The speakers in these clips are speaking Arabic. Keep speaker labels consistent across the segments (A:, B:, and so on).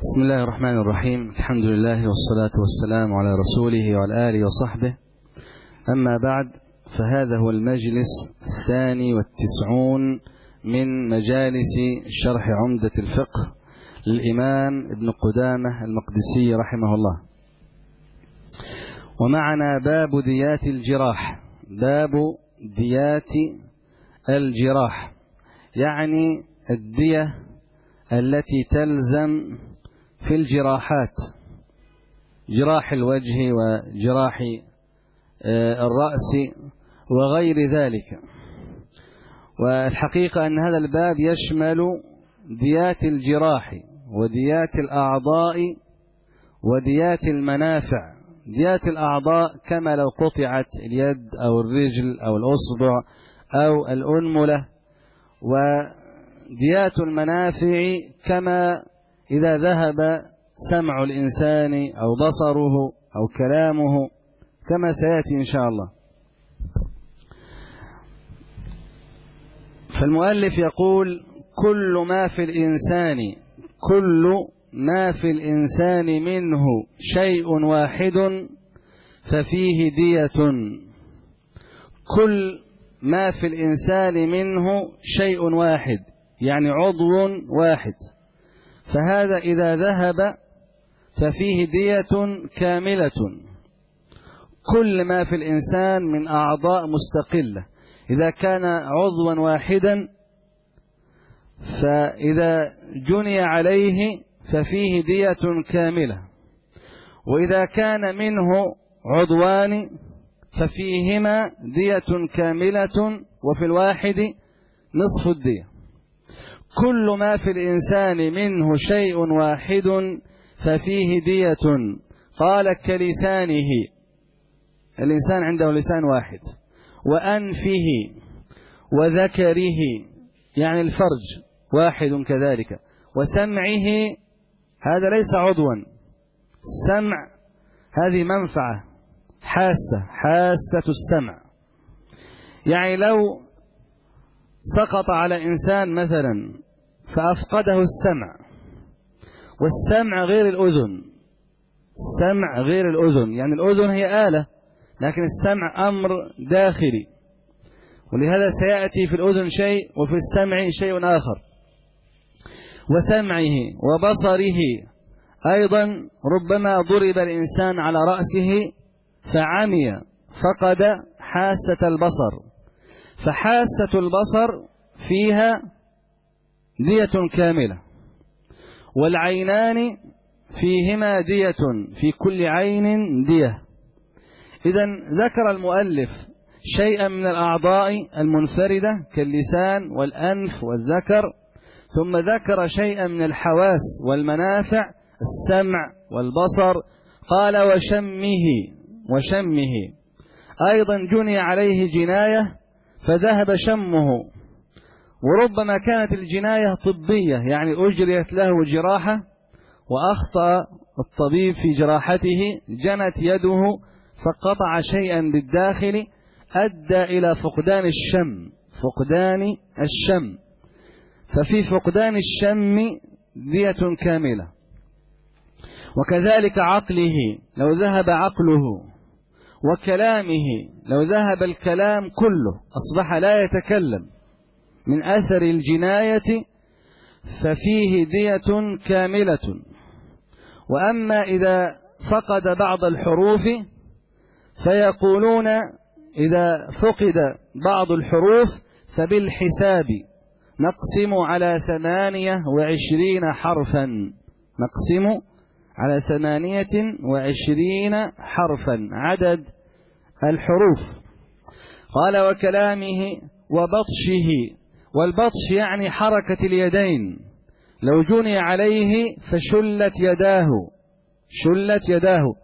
A: بسم الله الرحمن الرحيم. الحمد لله والصلاة والسلام على رسوله وعلى آله وصحبه. أما بعد، فهذا هو المجلس 92 من مجالس شرح عمدة الفقه للإمام ابن قدامة المقدسي رحمه الله. ومعنا باب ديات الجراح. باب ديات الجراح يعني الدية التي تلزم في الجراحات، جراح الوجه وجراح الرأس وغير ذلك. والحقيقة أن هذا الباب يشمل ديات الجراح وديات الأعضاء وديات المنافع. ديات الأعضاء كما لو قطعت اليد أو الرجل أو الأصبع أو الأنملة، وديات المنافع كما إذا ذهب سمع الإنسان أو بصره أو كلامه، كما سيأتي إن شاء الله. فالمؤلف يقول: كل ما في الإنسان منه شيء واحد ففيه دية. كل ما في الإنسان منه شيء واحد يعني عضو واحد، فهذا إذا ذهب ففيه دية كاملة. كل ما في الإنسان من أعضاء مستقلة إذا كان عضوا واحدا، فإذا جني عليه ففيه دية كاملة. وإذا كان منه عضوان ففيهما دية كاملة، وفي الواحد نصف الدية. كل ما في الإنسان منه شيء واحد ففيه دية. قال: كلسانه، الإنسان عنده لسان واحد، وأنفه، وذكره يعني الفرج واحد كذلك، وسمعه، هذا ليس عضوا. السمع هذه منفعة حاسة السمع، يعني لو سقط على إنسان مثلا فأفقده السمع، والسمع غير الأذن. السمع غير الأذن، يعني الأذن هي آلة، لكن السمع أمر داخلي، ولهذا سيأتي في الأذن شيء وفي السمع شيء آخر. وسمعه وبصره أيضا، ربما ضرب الإنسان على رأسه فعمي فقد حاسة البصر، فحاسة البصر فيها دية كاملة. والعينان فيهما دية، في كل عين دية. إذن ذكر المؤلف شيئا من الأعضاء المنفردة كاللسان والأنف والذكر، ثم ذكر شيئا من الحواس والمنافع، السمع والبصر. قال: وشمه أيضا جني عليه جناية فذهب شمه. وربما كانت الجناية طبية، يعني أجريت له جراحة وأخطأ الطبيب في جراحته، جنت يده فقطع شيئا بالداخل أدى إلى فقدان الشم. ففي فقدان الشم دية كاملة. وكذلك عقله، لو ذهب عقله، وكلامه، لو ذهب الكلام كله أصبح لا يتكلم من أثر الجناية، ففيه دية كاملة. وأما إذا فقد بعض الحروف، فيقولون إذا فقد بعض الحروف فبالحساب نقسم على 28 حرفا. نقسم على 28 حرفا عدد الحروف. قال: وكلامه وبطشه. والبطش يعني حركة اليدين، لو جني عليه فشلت يداه،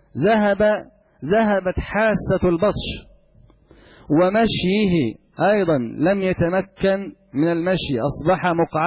A: ذهبت حاسة البطش. ومشيه أيضا لم يتمكن من المشي، أصبح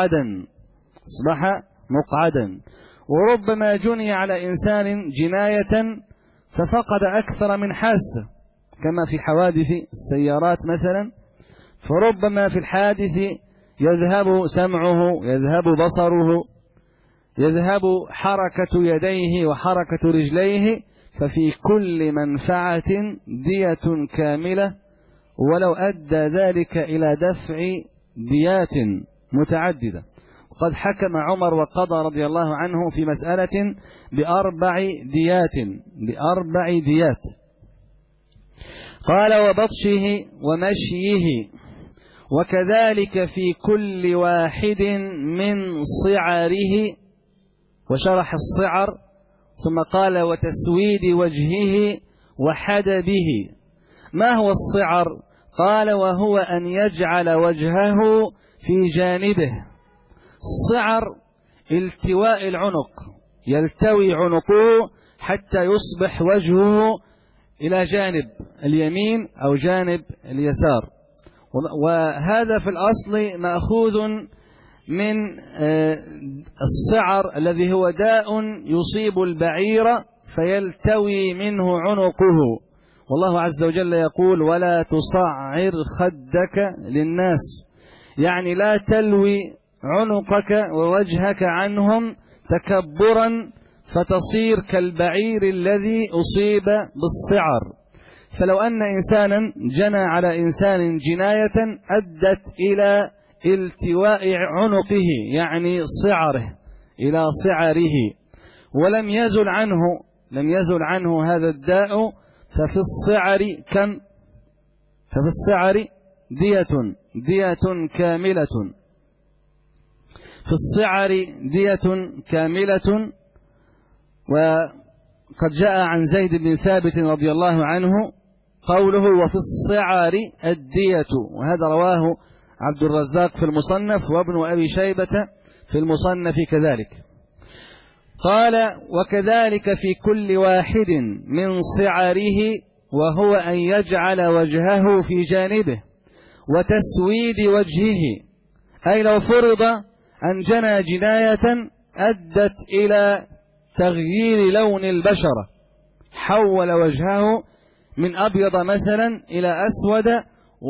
A: مقعدا. وربما جني على إنسان جناية ففقد أكثر من حاسة، كما في حوادث السيارات مثلا، فربما في الحادث يذهب سمعه، يذهب بصره، يذهب حركة يديه وحركة رجليه، ففي كل منفعة دية كاملة، ولو أدى ذلك إلى دفع ديات متعددة. وقد حكم عمر وقضى رضي الله عنه في مسألة بأربع ديات. قال: وبطشه ومشيه، وكذلك في كل واحد من صعره، وشرح الصعر، ثم قال: وتسويد وجهه وحدبه. ما هو الصعر؟ قال: وهو أن يجعل وجهه في جانبه. الصعر التواء العنق، يلتوي عنقه حتى يصبح وجهه إلى جانب اليمين أو جانب اليسار. وهذا في الأصل مأخوذ من الصعر الذي هو داء يصيب البعير فيلتوي منه عنقه. والله عز وجل يقول: ولا تصعر خدك للناس، يعني لا تلوي عنقك ووجهك عنهم تكبرا فتصير كالبعير الذي أصيب بالصعر. فلو أن إنسانا جنى على إنسان جناية أدت إلى التواء عنقه، يعني صعره إلى صعره، ولم يزل عنه هذا الداء، ففي الصعر كم؟ ففي الصعر دية كاملة. في الصعر دية كاملة. وقد جاء عن زيد بن ثابت رضي الله عنه قوله: وفي الصعر الدية، وهذا رواه عبد الرزاق في المصنف وابن أبي شيبة في المصنف كذلك. قال: وكذلك في كل واحد من صعره، وهو أن يجعل وجهه في جانبه، وتسويد وجهه، أي لو فرض أن جنى جناية أدت إلى تغيير لون البشرة، حول وجهه من أبيض مثلا إلى أسود،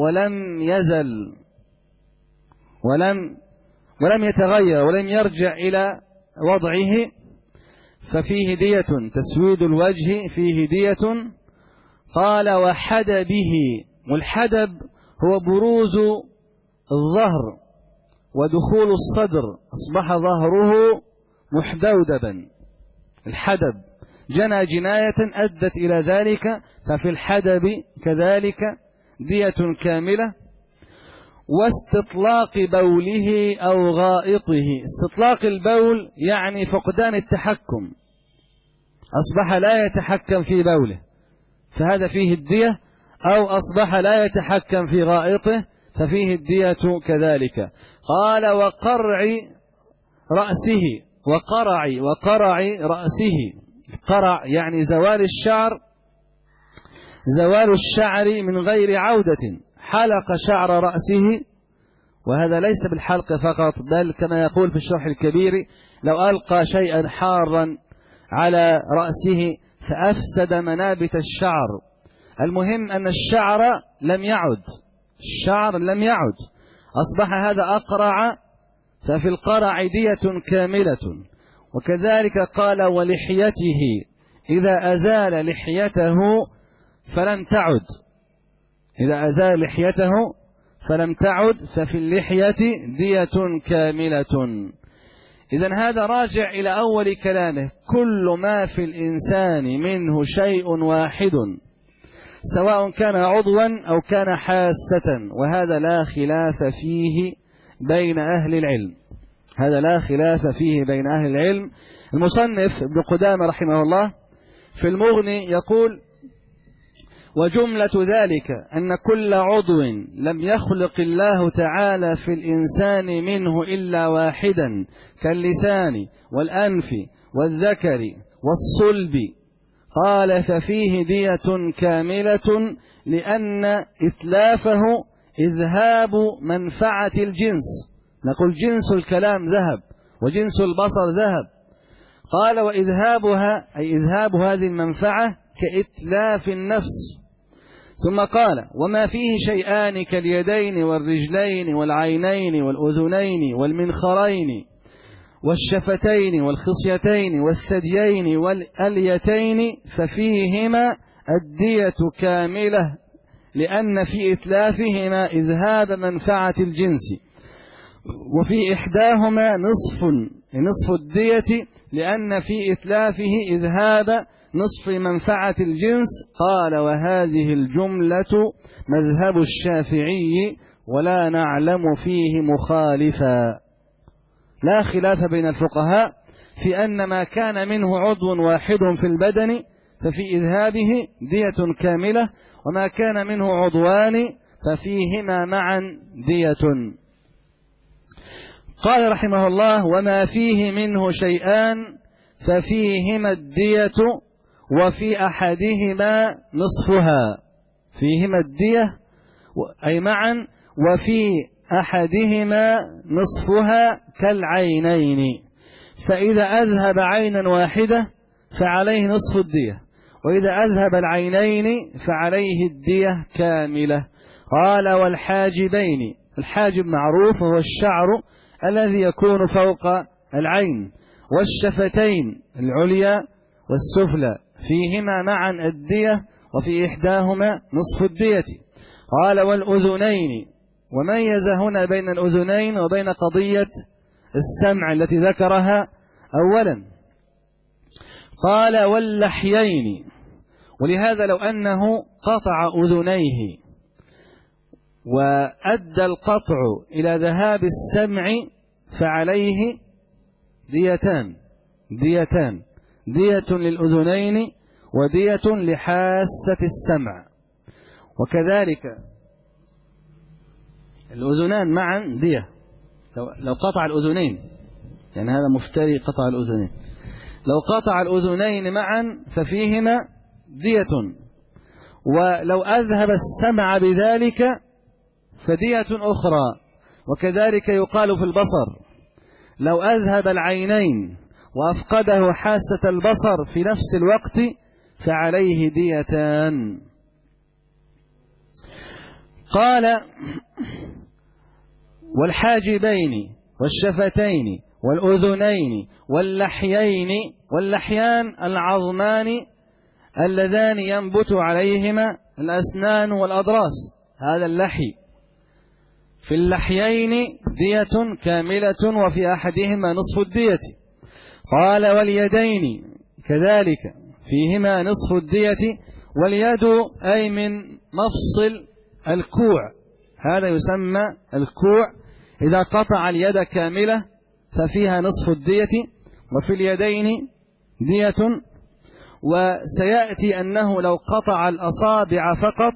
A: ولم يتغير ولم يرجع إلى وضعه، ففيه دية. تسويد الوجه فيه دية. قال: وحدبه، والحدب هو بروز الظهر ودخول الصدر، أصبح ظهره محدودبا. الحدب جنى جناية أدت إلى ذلك، ففي الحدب كذلك دية كاملة. واستطلاق بوله أو غائطه. استطلاق البول يعني فقدان التحكم، أصبح لا يتحكم في بوله، فهذا فيه الدية. أو أصبح لا يتحكم في غائطه، ففيه الدية كذلك. قال: وقرع رأسه، وقرع رأسه. قرع يعني زوال الشعر من غير عودة، حلق شعر رأسه، وهذا ليس بالحلق فقط، بل كما يقول في الشرح الكبير: لو ألقى شيئا حارا على رأسه فأفسد منابت الشعر. المهم أن الشعر لم يعد، أصبح هذا أقرع، ففي القرع دية كاملة. وكذلك قال: ولحيته، إذا أزال لحيته فلم تعد، ففي اللحية دية كاملة. إذن هذا راجع إلى أول كلامه: كل ما في الإنسان منه شيء واحد، سواء كان عضوا أو كان حاسة، وهذا لا خلاف فيه بين أهل العلم. المصنف ابن قدامة رحمه الله في المغني يقول: وجملة ذلك أن كل عضو لم يخلق الله تعالى في الإنسان منه إلا واحدا، كاللسان والأنف والذكر والصلب. قال: ففيه دية كاملة، لأن إتلافه إذهاب منفعة الجنس. نقول جنس الكلام ذهب وجنس البصر ذهب. قال: وإذهابها أي إذهاب هذه المنفعة كإتلاف النفس. ثم قال: وما فيه شيئان كاليدين والرجلين والعينين والأذنين والمنخرين والشفتين والخصيتين والثديين والأليتين ففيهما الدية كاملة، لأن في إتلافهما إذهاب منفعة الجنس، وفي إحداهما نصف الدية، لأن في إتلافه إذهاب نصف منفعة الجنس. قال: وهذه الجملة مذهب الشافعي ولا نعلم فيه مخالفا. لا خلاف بين الفقهاء في أن ما كان منه عضو واحد في البدن ففي إذهابه دية كاملة، وما كان منه عضوان ففيهما معا دية. قال رحمه الله: وما فيه منه شيئان ففيهما الدية، وفي أحدهما نصفها. فيهما الدية أي معا، وفي أحدهما نصفها كالعينين، فإذا أذهب عينا واحدة فعليه نصف الدية، وإذا أذهب العينين فعليه الدية كاملة. قال: والحاجبين. الحاجب معروف هو الشعر الذي يكون فوق العين، والشفتين العليا والسفلى فيهما معا الدية، وفي إحداهما نصف الدية. قال: والأذنين. وميز هنا بين الأذنين وبين قضية السمع التي ذكرها أولا. قال: واللحيين. ولهذا لو أنه قطع أذنيه وأدى القطع إلى ذهاب السمع فعليه ديتان، دية للأذنين ودية لحاسة السمع. وكذلك الأذنان معا دية. لو قطع الأذنين، يعني هذا مفتري قطع الأذنين، لو قطع الأذنين معا ففيهما دية، ولو أذهب السمع بذلك فدية أخرى. وكذلك يقال في البصر: لو أذهب العينين وأفقده حاسة البصر في نفس الوقت فعليه ديتان. قال: والحاجبين والشفتين والأذنين واللحيين. واللحيان العظمان اللذان ينبت عليهما الأسنان والأضراس، هذا اللحي. في اللحيين دية كاملة، وفي أحدهما نصف الدية. قال: واليدين كذلك فيهما نصف الدية. واليد أي من مفصل الكوع، هذا يسمى الكوع. إذا قطع اليد كاملة ففيها نصف الدية، وفي اليدين دية. وسيأتي أنه لو قطع الأصابع فقط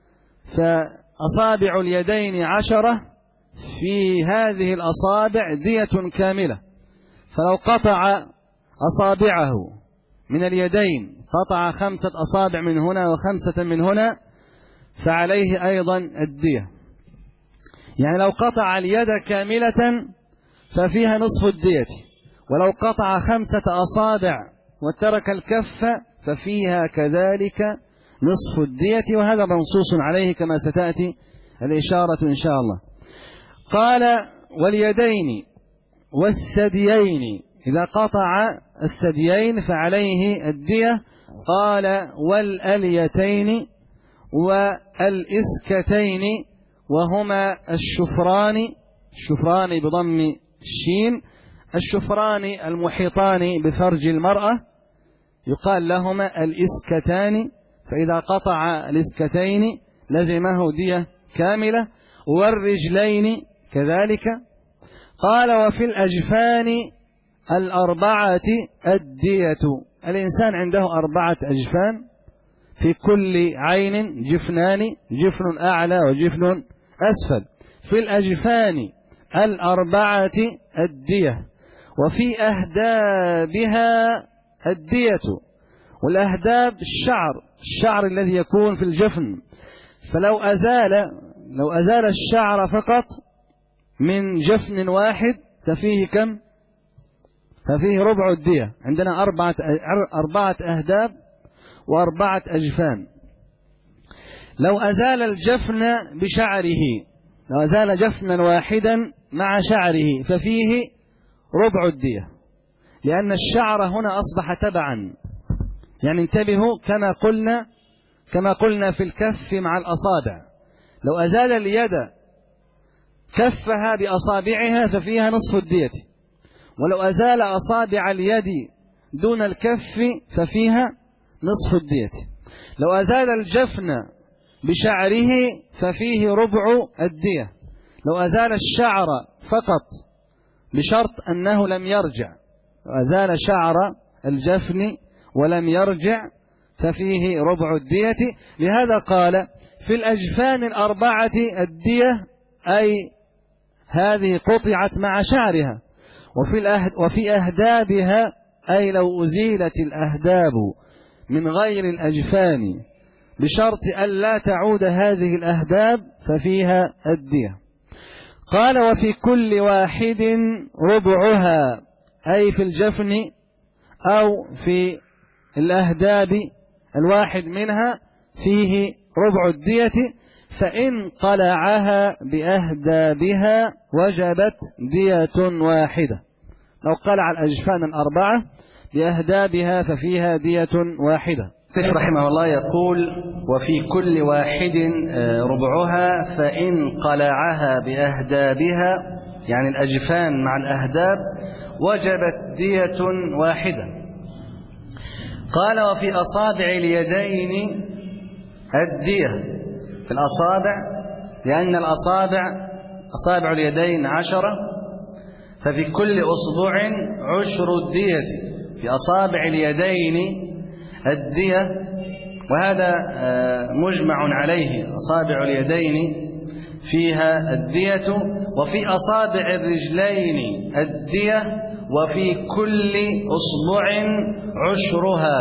A: فأصابع اليدين 10، في هذه الأصابع دية كاملة. فلو قطع أصابعه من اليدين، قطع 5 أصابع من هنا و5 من هنا، فعليه أيضا الدية. يعني لو قطع اليد كاملة ففيها نصف الدية، ولو قطع 5 أصابع وترك الكف ففيها كذلك نصف الدية، وهذا منصوص عليه كما ستأتي الإشارة إن شاء الله. قال: واليدين والثديين. إذا قطع الثديين فعليه الدية. قال: والأليتين والإسكتين، وهما الشفران بضم الشين، الشفران المحيطان بفرج المرأة يقال لهما الإسكتان، فإذا قطع الإسكتين لزمه دية كاملة. والرجلين كذلك. قال: وفي الأجفان 4 الدية. الإنسان عنده 4 أجفان، في كل عين جفنان، جفن أعلى وجفن أسفل. في الأجفان 4 الدية، وفي أهدابها الدية. والأهداب الشعر الذي يكون في الجفن، فلو أزال الشعر فقط من جفن واحد ففيه كم؟ ففيه ربع الدية. عندنا 4 أهداب و4 أجفان. لو أزال الجفن بشعره، لو أزال جفنا واحدا مع شعره ففيه ربع الدية، لأن الشعر هنا أصبح تبعا. يعني انتبهوا كما قلنا في الكف مع الأصابع، لو أزال اليد كفها بأصابعها ففيها نصف الدية، ولو أزال أصابع اليد دون الكف ففيها نصف الدية. لو أزال الجفن بشعره ففيه ربع الدية. لو أزال الشعر فقط بشرط أنه لم يرجع، لو أزال شعر الجفن ولم يرجع ففيه ربع الدية. لهذا قال في الأجفان الأربعة الدية، أي هذه قطعت مع شعرها، وفي أهدابها، أي لو أزيلت الأهداب من غير الأجفان بشرط أن لا تعود هذه الأهداب ففيها الدية. قال وفي كل واحد ربعها، أي في الجفن أو في الأهداب الواحد منها فيه ربع الدية، فإن قلعها بأهدابها وجبت دية واحدة. لو قلع الأجفان الأربعة بأهدابها ففيها دية واحدة. رحمه الله يقول وفي كل واحد ربعها، فإن قلعها بأهدابها يعني الأجفان مع الأهداب وجبت دية واحدة. قال وفي أصابع اليدين الدية، في الأصابع، لأن أصابع اليدين 10، ففي كل أصبع 10 الدية. في أصابع اليدين الدية، وهذا مجمع عليه، أصابع اليدين فيها الدية. وفي أصابع الرجلين الدية، وفي كل أصبع 10،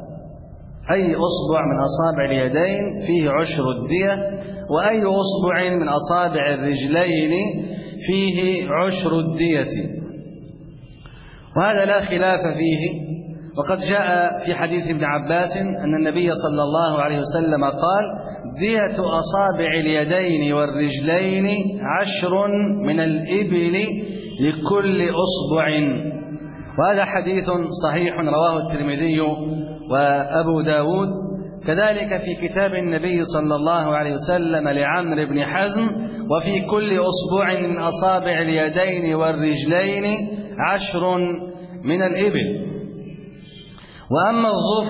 A: أي أصبع من أصابع اليدين فيه 10 الدية، وأي أصبع من أصابع الرجلين فيه 10 الدية. وهذا لا خلاف فيه. وقد جاء في حديث ابن عباس أن النبي صلى الله عليه وسلم قال دية أصابع اليدين والرجلين 10 من الإبل لكل أصبع. وهذا حديث صحيح رواه الترمذي وأبو داود. كذلك في كتاب النبي صلى الله عليه وسلم لعمرو بن حزم وفي كل أصبع من أصابع اليدين والرجلين 10 من الإبل. وأما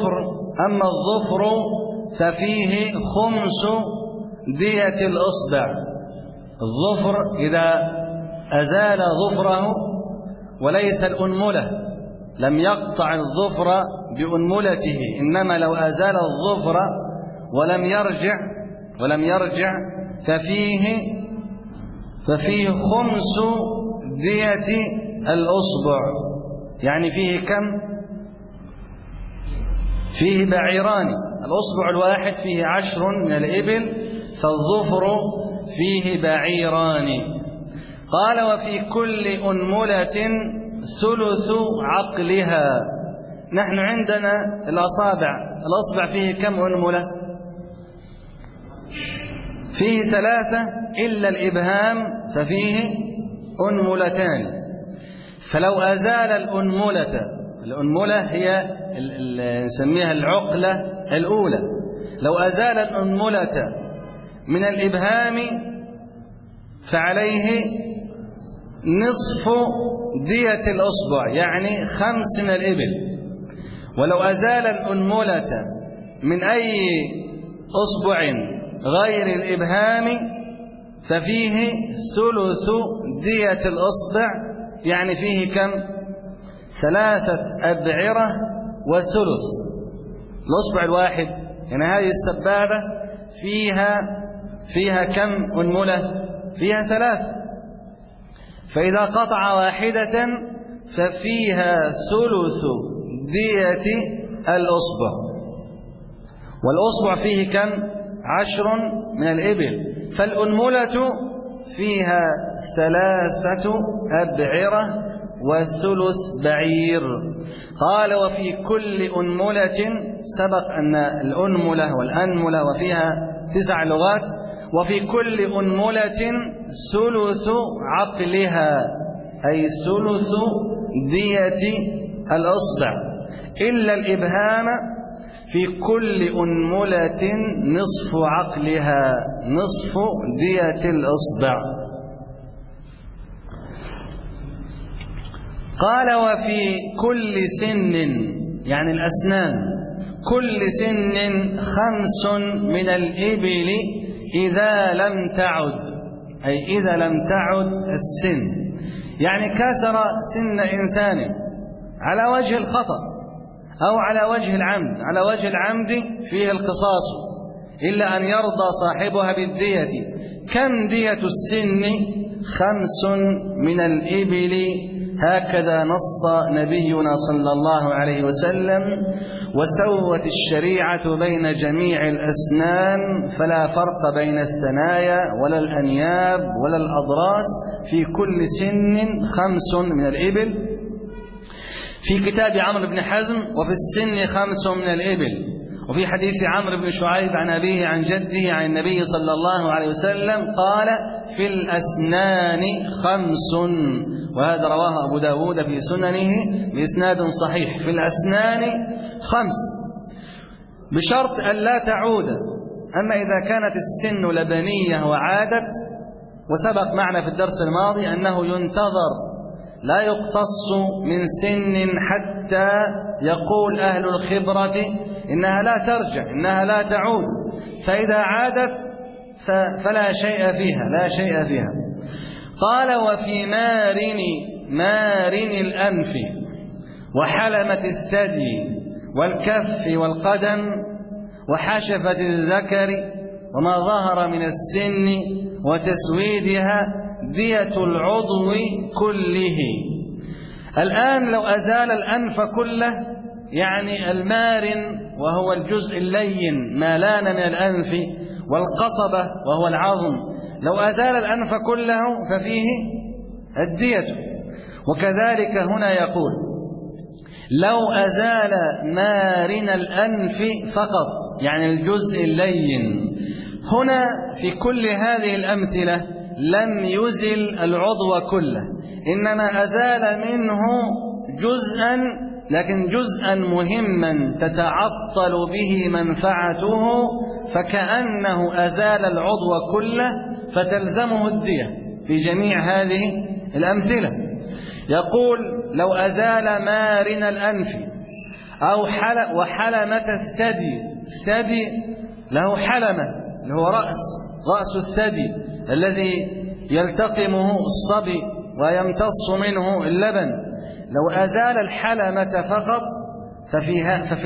A: الظفر ففيه 5 دية الأصبع. الظفر إذا أزال ظفره وليس الأنملة، لم يقطع الظفر بأنملته، إنما لو أزال الظفر ولم يرجع ففيه 5 دية الأصبع. يعني فيه كم؟ فيه بعيران. الأصبع الواحد فيه 10 من الإبل، فالظفر فيه بعيران. قال وفي كل أنملة 1/3 عقلها. نحن عندنا الأصبع فيه كم أنملة؟ فيه 3 إلا الإبهام ففيه أنملتان. فلو أزال الأنملة هي نسميها العقلة الأولى، لو أزال الأنملة من الإبهام فعليه نصف دية الأصبع، يعني 5 من الإبل. ولو أزال الأنملة من أي أصبع غير الإبهام ففيه 1/3 دية الأصبع، يعني فيه كم؟ 3 أبعرة و1/3. الأصبع الواحد، يعني هذه السبابة فيها كم أنملة؟ فيها 3. فإذا قطع واحدة ففيها 1/3 دية الأصبع. والأصبع فيه كم؟ 10 من الإبل، فالأنملة فيها 3 أبعرة و1/3 بعير. قال وفي كل أنملة، سبق أن الأنملة والأنملة وفيها 9 لغات، وفي كل أنملة 1/3 عقلها، أي 1/3 دية الإصبع إلا الإبهام في كل أنملة نصف عقلها، نصف دية الإصبع. قال وفي كل سن، يعني الأسنان، كل سن 5 من الإبل إذا لم تعد، أي إذا لم تعد السن، يعني كسر سن إنسان على وجه الخطأ أو على وجه العمد. على وجه العمد فيه القصاص إلا أن يرضى صاحبها بالدية. كم دية السن؟ 5 من الإبل، هكذا نص نبينا صلى الله عليه وسلم. وسوت الشريعة بين جميع الأسنان، فلا فرق بين الثنايا ولا الأنياب ولا الأضراس، في كل سن 5 من الإبل. في كتاب عمرو بن حزم وفي السن 5 من الإبل. وفي حديث عمرو بن شعيب عن أبيه عن جده عن النبي صلى الله عليه وسلم قال في الأسنان 5، وهذا رواه أبو داود في سننه بإسناد صحيح. في الأسنان 5 بشرط أن لا تعود. أما إذا كانت السن لبنية وعادت، وسبق معنا في الدرس الماضي أنه ينتظر، لا يقتص من سن حتى يقول أهل الخبرة إنها لا ترجع، إنها لا تعود. فإذا عادت فلا شيء فيها، لا شيء فيها. قال وفي مارن الأنف وحلمة الثدي والكف والقدم وحشفة الذكر وما ظهر من السن وتسويدها دية العضو كله. الآن لو أزال الأنف كله، يعني المارن وهو الجزء اللين ما لان من الأنف، والقصبة وهو العظم، لو أزال الأنف كله ففيه الدية. وكذلك هنا يقول لو أزال مارن الأنف فقط، يعني الجزء اللين. هنا في كل هذه الأمثلة لم يزل العضو كله، إنما أزال منه جزءا، لكن جزءا مهما تتعطل به منفعته، فكأنه أزال العضو كله فتلزمه الدية في جميع هذه الأمثلة. يقول لو أزال مارن الأنف أو وحلمة الثدي. الثدي له حلمة اللي هو رأس الثدي الذي يلتقمه الصبي ويمتص منه اللبن. لو أزال الحلمة فقط ففي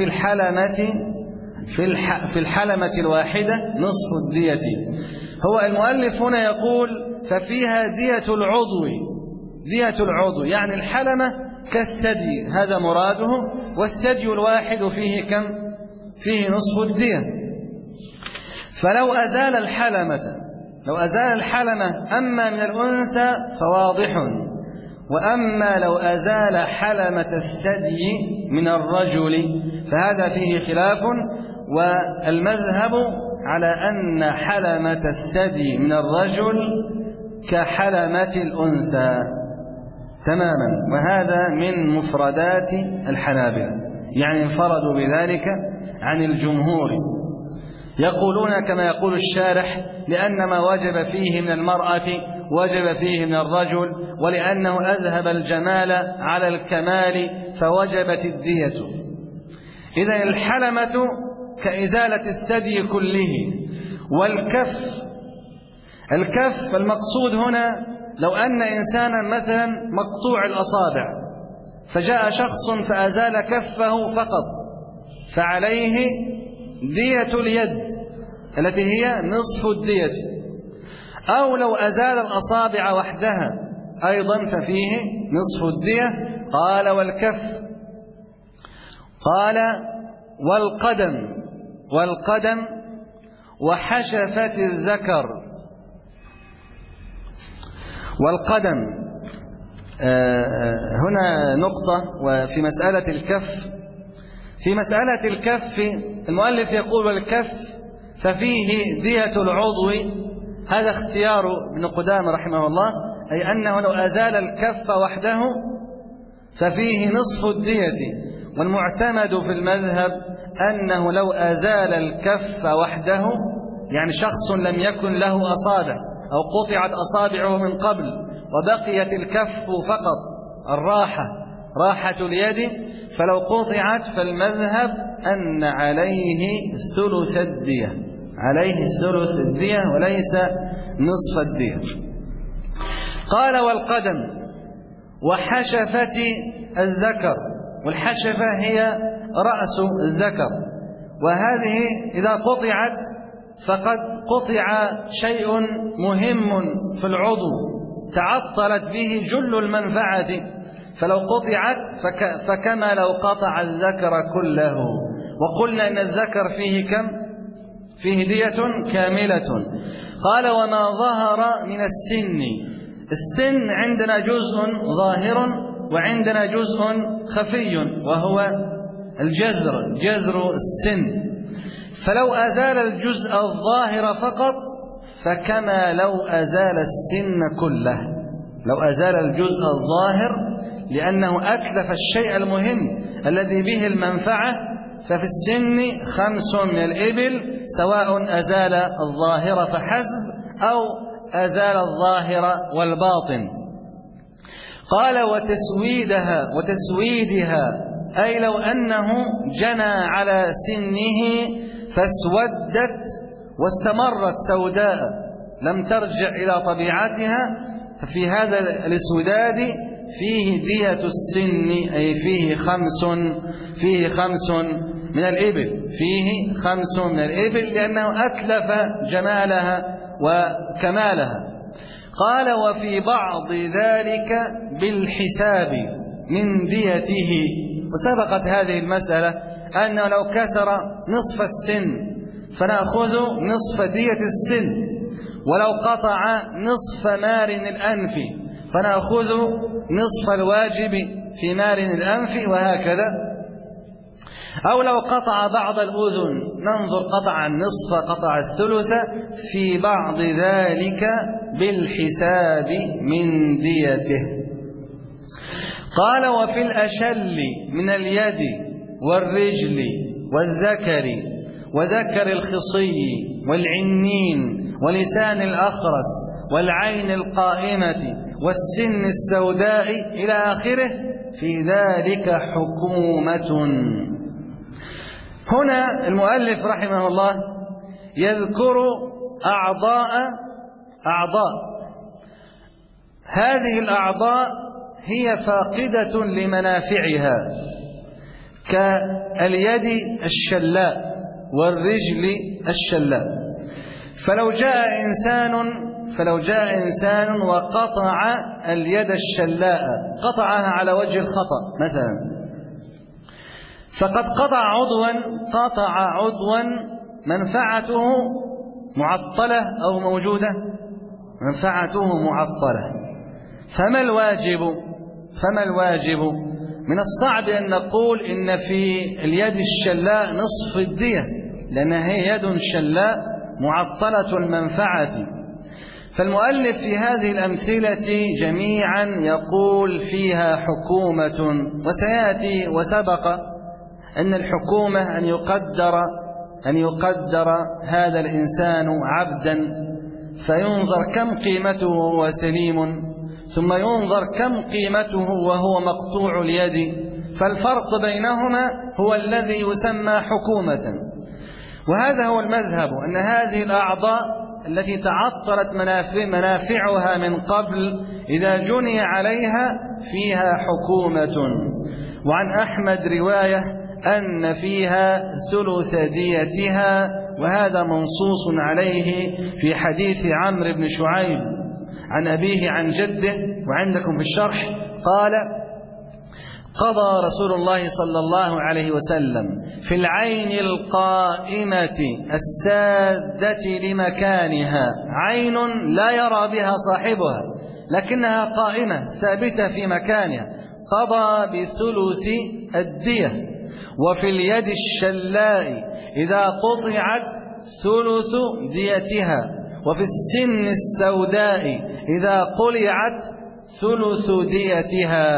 A: الحلمة الواحدة نصف الدية. هو المؤلف هنا يقول ففيها دية العضو، دية العضو يعني الحلمة كالثدي، هذا مراده. والثدي الواحد فيه كم؟ فيه نصف الدية. فلو أزال الحلمة، لو أزال الحلمة أما من الأنثى فواضح، وأما لو أزال حلمة الثدي من الرجل فهذا فيه خلاف. والمذهب على أن حلمة الثدي من الرجل كحلمة الأنثى تماما، وهذا من مفردات الحنابلة، يعني انفردوا بذلك عن الجمهور. يقولون كما يقول الشارح لأن ما وجب فيه من المرأة وجب فيه من الرجل، ولأنه أذهب الجمال على الكمال فوجبت الدية. إذن الحلمة كإزالة الثدي كله. والكف، الكف المقصود هنا لو أن إنسانا مثلا مقطوع الأصابع فجاء شخص فأزال كفه فقط، فعليه دية اليد التي هي نصف الدية. أو لو أزال الأصابع وحدها أيضا ففيه نصف الدية. قال والكف. قال والقدم وحشفة الذكر. والقدم هنا نقطة. وفي مسألة الكف، في مسألة الكف المؤلف يقول والكف ففيه دية العضو. هذا اختيار ابن قدامة رحمه الله، أي أنه لو أزال الكف وحده ففيه نصف الدية. والمعتمد في المذهب أنه لو أزال الكف وحده، يعني شخص لم يكن له أصابع أو قطعت أصابعه من قبل وبقيت الكف فقط راحة اليد، فلو قطعت فالمذهب أن عليه ثلث الدية، عليه ثلث الدية وليس نصف الدية. قال والقدم وحشفة الذكر، والحشفة هي رأس الذكر، وهذه إذا قطعت فقد قطع شيء مهم في العضو تعطلت به جل المنفعة، فلو قطعت فكما لو قطع الذكر كله. وقلنا إن الذكر فيه كم؟ فيه دية كاملة. قال وما ظهر من السن، السن عندنا جزء ظاهر وعندنا جزء خفي وهو الجذر، جذر السن. فلو أزال الجزء الظاهر فقط فكما لو أزال السن كله، لو أزال الجزء الظاهر لأنه أتلف الشيء المهم الذي به المنفعة. ففي السن 5 من الإبل سواء أزال الظاهر فحسب أو أزال الظاهر والباطن. قال وتسويدها أي لو أنه جنى على سنه فاسودت واستمرت سوداء لم ترجع إلى طبيعتها، ففي هذا الاسوداد فيه دية السن، أي فيه 5 من الإبل، فيه 5 من الإبل لأنه أتلف جمالها وكمالها. قال وفي بعض ذلك بالحساب من ديته. وسبقت هذه المسألة أنه لو كسر نصف السن فنأخذ نصف دية السن، ولو قطع نصف مارن الأنف فنأخذ نصف الواجب في مارن الأنف، وهكذا. أو لو قطع بعض الأذن ننظر قطع النصف قطع الثلث، في بعض ذلك بالحساب من ديته. قال وفي الأشل من اليد والرجل والذكر وذكر الخصي والعنين ولسان الأخرس والعين القائمة والسن السوداء إلى آخره، في ذلك حكومة. هنا المؤلف رحمه الله يذكر أعضاء هذه الأعضاء هي فاقدة لمنافعها، كاليد الشلاء والرجل الشلاء. فلو جاء إنسان وقطع اليد الشلاء، قطعها على وجه الخطأ مثلا، فقد قطع عضوا منفعته معطلة أو موجودة، منفعته معطلة. فما الواجب؟ من الصعب أن نقول إن في اليد الشلاء نصف الدية، لأنها هي يد شلاء معطلة المنفعة. فالمؤلف في هذه الأمثلة جميعا يقول فيها حكومة، وسيأتي وسبق أن الحكومة أن يقدر هذا الإنسان عبدا فينظر كم قيمته وهو سليم، ثم ينظر كم قيمته وهو مقطوع اليد، فالفرق بينهما هو الذي يسمى حكومة. وهذا هو المذهب، أن هذه الأعضاء التي تعطلت منافعها من قبل إذا جني عليها فيها حكومة. وعن أحمد رواية أن فيها ثلث ديتها، وهذا منصوص عليه في حديث عمرو بن شعيب عن أبيه عن جده، وعندكم في الشرح قال قضى رسول الله صلى الله عليه وسلم في العين القائمة السادة لمكانها، عين لا يرى بها صاحبها لكنها قائمة ثابتة في مكانها، قضى بثلث الدية. وفي اليد الشلاء إذا قطعت ثلث ديتها، وفي السن السوداء إذا قلعت ثلث ديتها.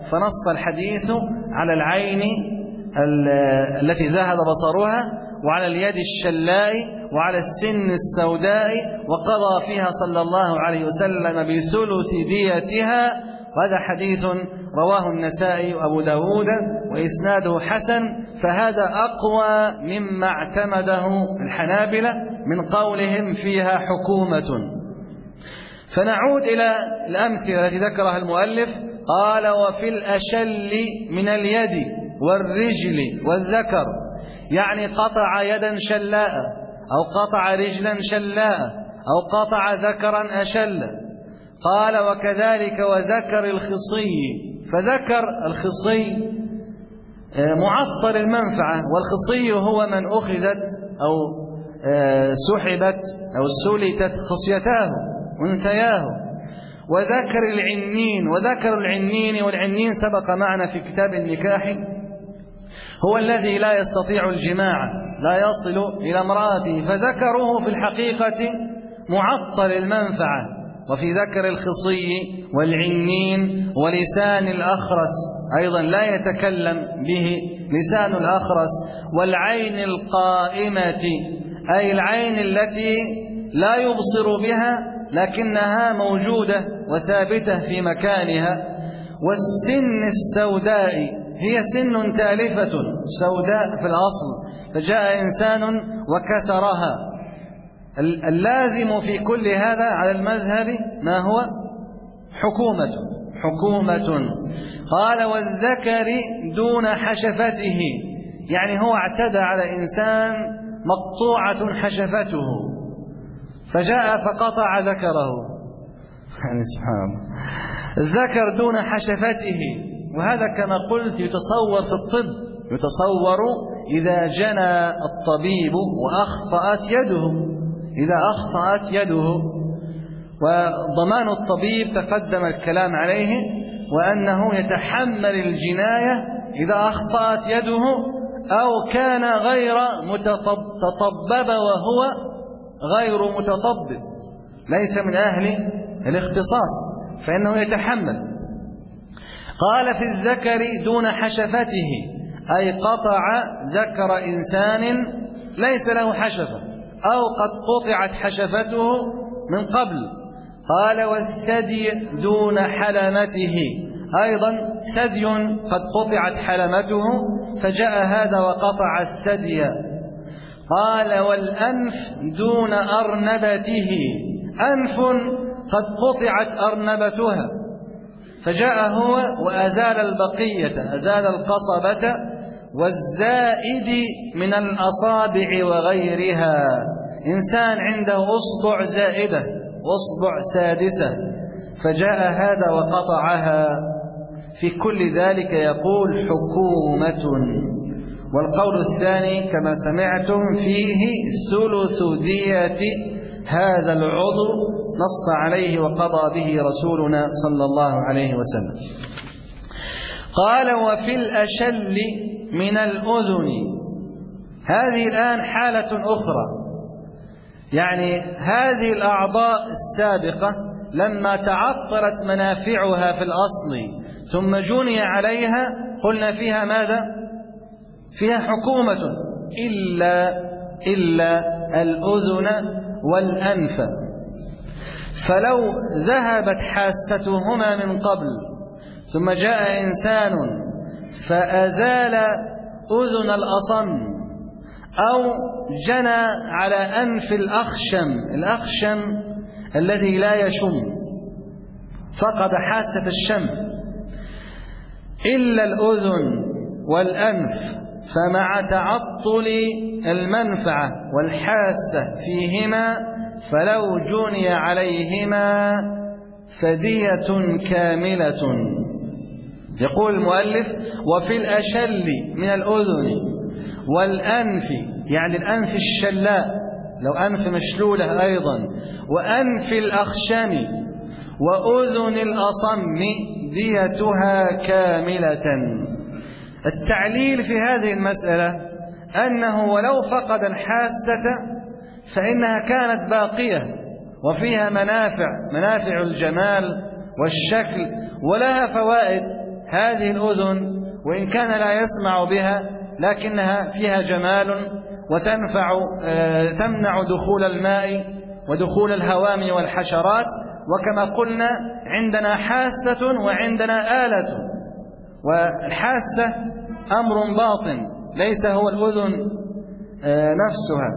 A: فنص الحديث على العين التي ذهب بصرها، وعلى اليد الشلاء، وعلى السن السوداء، وقضى فيها صلى الله عليه وسلم بثلث ديتها. وهذا حديث رواه النسائي وأبو داود وإسناده حسن، فهذا أقوى مما اعتمده الحنابلة من قولهم فيها حكومة. فنعود إلى الأمثلة التي ذكرها المؤلف. قال: وفي الأشل من اليد والرجل والذكر، يعني قطع يدا شلاء، أو قطع رجلا شلاء، أو قطع ذكرا أشل. قال: وكذلك وذكر الخصي، فذكر الخصي معطل المنفعة، والخصي هو من أخذت أو سحبت أو سلتت خصيتاه أنثياه. وذكر العنين، وذكر العنين، والعنين سبق معنا في كتاب النكاح، هو الذي لا يستطيع الجماع، لا يصل إلى امرأته، فذكره في الحقيقة معطل المنفعة. وفي ذكر الخصي والعنين ولسان الأخرس أيضا لا يتكلم به لسان الأخرس، والعين القائمة، أي العين التي لا يبصر بها لكنها موجودة وثابتة في مكانها. والسن السوداء، هي سن تالفة سوداء في الأصل، فجاء إنسان وكسرها. اللازم في كل هذا على المذهب ما هو؟ حكومة. قال: والذكر دون حشفته، يعني هو اعتدى على إنسان مقطوعة حشفته فجاء فقطع ذكره. يعني سبحان الله، الذكر دون حشفته. وهذا كما قلت يتصور في الطب، يتصور إذا جنى الطبيب وأخطأت يده، إذا أخطأت يده. وضمان الطبيب تقدم الكلام عليه، وأنه يتحمل الجناية إذا أخطأت يده، أو كان غير متطبب وهو غير متطبب، ليس من أهل الاختصاص، فإنه يتحمل. قال: في الذكر دون حشفته، أي قطع ذكر إنسان ليس له حشفة، أو قد قطعت حشفته من قبل. قال: والثدي دون حلمته، أيضا ثدي قد قطعت حلمته فجاء هذا وقطع الثدي. قال: والأنف دون أرنبته، أنف قد قطعت أرنبتها فجاء هو وأزال البقية، أزال القصبة والزائد من الأصابع وغيرها. إنسان عنده أصبع زائدة، أصبع سادسة، فجاء هذا وقطعها. في كل ذلك يقول حكومة. والقول الثاني كما سمعتم فيه ثلث دية هذا العضو، نص عليه وقضى به رسولنا صلى الله عليه وسلم. قال: وفي الأشل من الأذن، هذه الآن حالة أخرى، يعني هذه الأعضاء السابقة لما تعطلت منافعها في الأصل ثم جني عليها قلنا فيها ماذا؟ فيها حكومة، إلا الأذن والأنف. فلو ذهبت حاستهما من قبل ثم جاء إنسان فأزال أذن الأصم، أو جنى على أنف الأخشم الذي لا يشم، فقد حاسة الشم، إلا الأذن والأنف، فمع تعطل المنفعة والحاسة فيهما فلو جني عليهما فدية كاملة. يقول المؤلف: وفي الأشل من الأذن والأنف، يعني الأنف الشلاء لو أنف مشلولة أيضا، وأنف الأخشم وأذن الأصم ديتها كاملة. التعليل في هذه المسألة أنه ولو فقد الحاسة فإنها كانت باقية وفيها منافع الجمال والشكل ولها فوائد.
B: هذه الأذن وإن كان لا يسمع بها لكنها فيها جمال تمنع دخول الماء ودخول الهوام والحشرات. وكما قلنا عندنا حاسة وعندنا آلة، والحاسة أمر باطن ليس هو الأذن نفسها.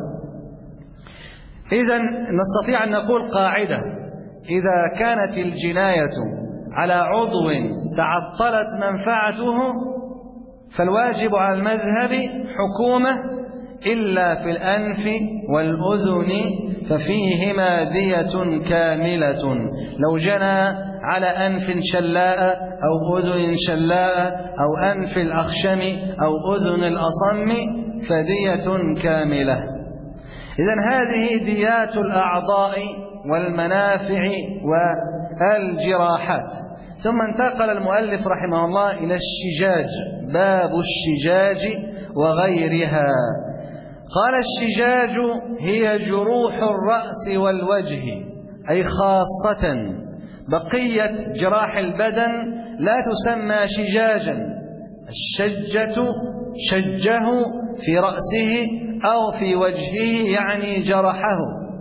B: إذن نستطيع أن نقول قاعدة: إذا كانت الجناية على عضو تعطلت منفعته فالواجب على المذهب حكومة إلا في الأنف والأذن ففيهما دية كاملة. لو جنى على أنف شلاء أو أذن شلاء أو أنف الأخشم أو أذن الأصم فدية كاملة. إذن هذه ديات الأعضاء والمنافع والجراحات. ثم انتقل المؤلف رحمه الله إلى الشجاج، باب الشجاج وغيرها. قال: الشجاج هي جروح الرأس والوجه، أي خاصة بقية جراح البدن لا تسمى شجاجا. الشجة شجه في رأسه أو في وجهه يعني جرحه.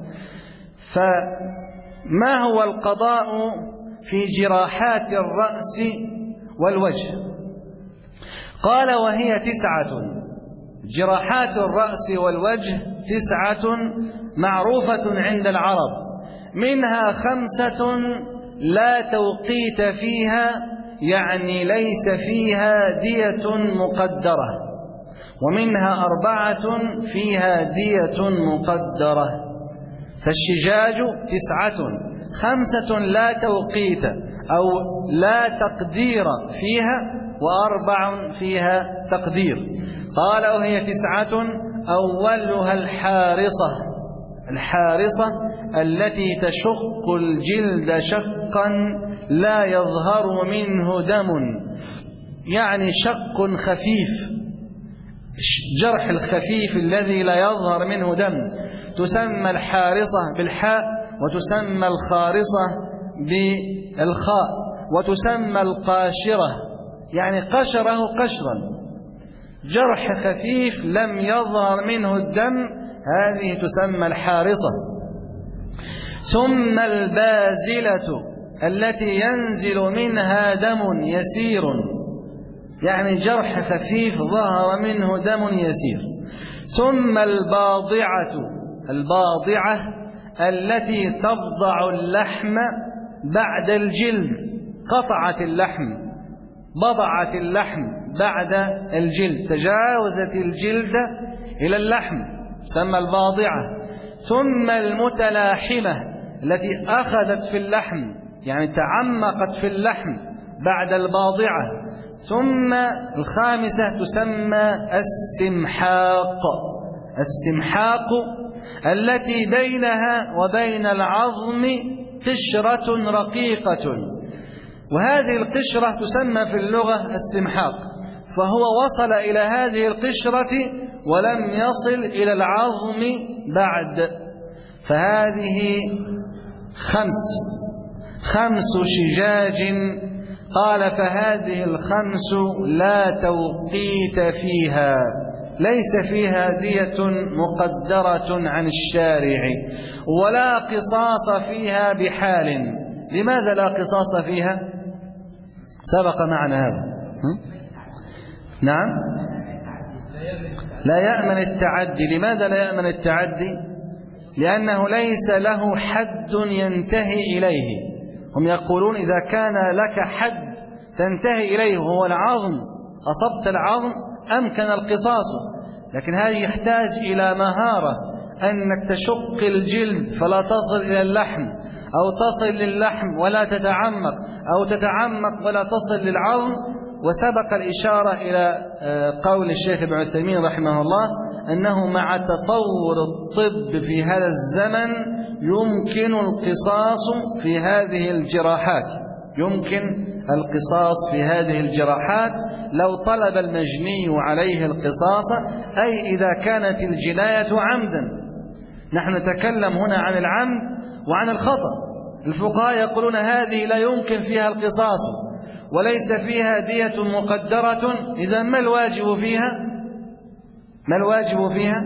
B: فما هو القضاء في جراحات الرأس والوجه؟ قال: وهي 9. جراحات الرأس والوجه 9 معروفة عند العرب، منها 5 لا توقيت فيها، يعني ليس فيها دية مقدرة، ومنها 4 فيها دية مقدرة. فالشجاج 9، 5 لا توقيت أو لا تقدير فيها، و4 فيها تقدير. قال: وهي 9: أولها الحارصة. الحارصة التي تشق الجلد شقا لا يظهر منه دم، يعني شق خفيف، جرح الخفيف الذي لا يظهر منه دم، تسمى الحارصة بالحاء، وتسمى الخارصة بالخاء، وتسمى القاشرة، يعني قشره قشرا، جرح خفيف لم يظهر منه الدم، هذه تسمى الحارصة. ثم البازلة التي ينزل منها دم يسير، يعني جرح خفيف ظهر منه دم يسير. ثم الباضعة التي تبضع اللحم بعد الجلد، قطعت اللحم، بضعت اللحم بعد الجلد، تجاوزت الجلد إلى اللحم، تسمى الباضعة. ثم المتلاحمة التي أخذت في اللحم، يعني تعمقت في اللحم بعد الباضعة. ثم الخامسة تسمى السمحاق. السمحاق التي بينها وبين العظم قشرة رقيقة، وهذه القشرة تسمى في اللغة السمحاق، فهو وصل إلى هذه القشرة ولم يصل إلى العظم بعد. فهذه 5 شجاج. قال: فهذه 5 لا توقيت فيها، ليس فيها دية مقدرة عن الشارع، ولا قصاص فيها بحال. لماذا لا قصاص فيها؟ سبق معنا هذا. نعم، لا يأمن التعدي. لماذا لا يأمن التعدي؟ لأنه ليس له حد ينتهي إليه. هم يقولون إذا كان لك حد تنتهي إليه وهو العظم، أصبت العظم، أمكن القصاص. لكن هذا يحتاج إلى مهارة، أنك تشق الجلد فلا تصل إلى اللحم، أو تصل للحم ولا تتعمق، أو تتعمق ولا تصل للعظم. وسبق الإشارة إلى قول الشيخ ابن عثيمين رحمه الله أنه مع تطور الطب في هذا الزمن يمكن القصاص في هذه الجراحات، يمكن القصاص في هذه الجراحات لو طلب المجني عليه القصاص، أي إذا كانت الجناية عمدا. نحن نتكلم هنا عن العمد وعن الخطأ. الفقهاء يقولون هذه لا يمكن فيها القصاص، وليس فيها دية مقدرة، إذا ما الواجب فيها؟ ما الواجب فيها؟